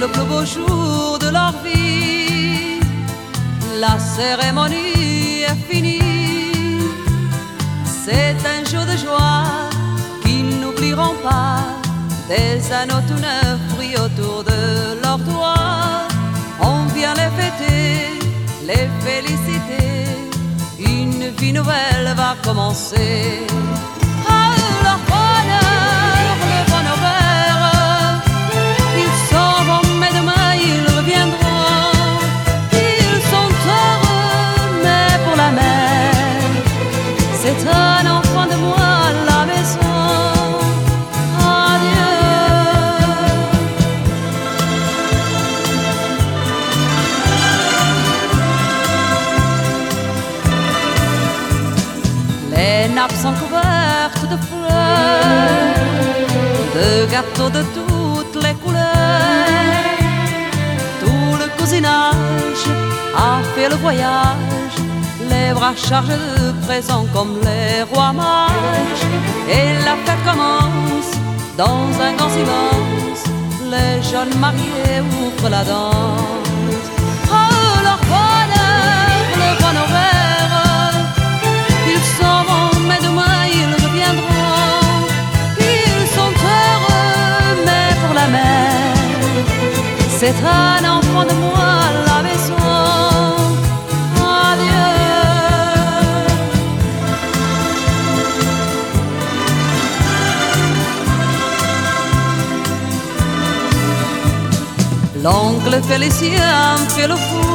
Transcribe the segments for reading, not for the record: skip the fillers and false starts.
le plus beau jour de leur vie. La cérémonie est finie. C'est un jour de joie qu'ils n'oublieront pas. Des anneaux tout neufs brillent autour de leurs doigts. On vient les fêter, les féliciter. Une vie nouvelle va commencer. Ah, leur bonheur, le bonheur, ils s'en vont, mais demain ils reviendront. Ils sont heureux, mais pour la mère, c'est un enfant de moi à la maison. Adieu. Les nappes sont couvertes de fleurs, de gâteaux de toutes les couleurs. Tout le cousinage a fait le voyage, les bras chargés de présents comme les rois mages. Et la fête commence dans un grand silence. Les jeunes mariés ouvrent la danse. Oh, leur bonheur, le bon horaire. Ils s'en vont, mais demain ils reviendront. Ils sont heureux, mais pour la mère, c'est un enfant de moi à la maison. Adieu. L'oncle Félicien fait le fou.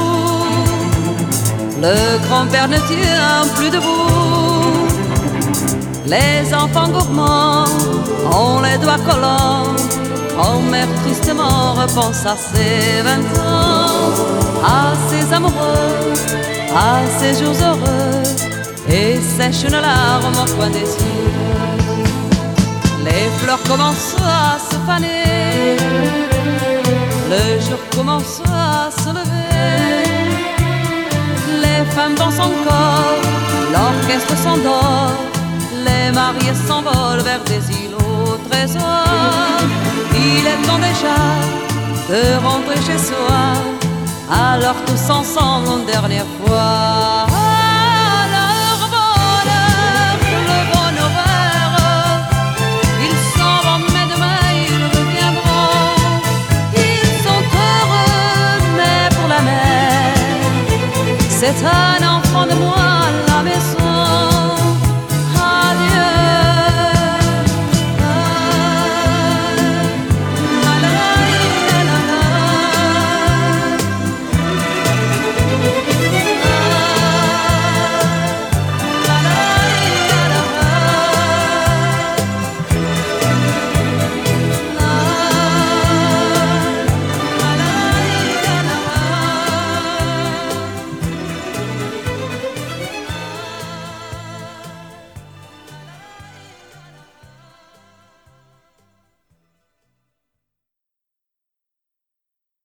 Le grand-père ne tient plus debout. Les enfants gourmands ont les doigts collants. Grand-mère tristement repense à ses 20 ans, à ses amoureux, à ses jours heureux, et sèche une larme au coin des yeux. Les fleurs commencent à se faner, le jour commence à se lever. Les femmes dansent encore, l'orchestre s'endort. Les mariés s'envolent vers des îles au trésor. Il est temps déjà de rentrer chez soi, alors tous ensemble une dernière fois.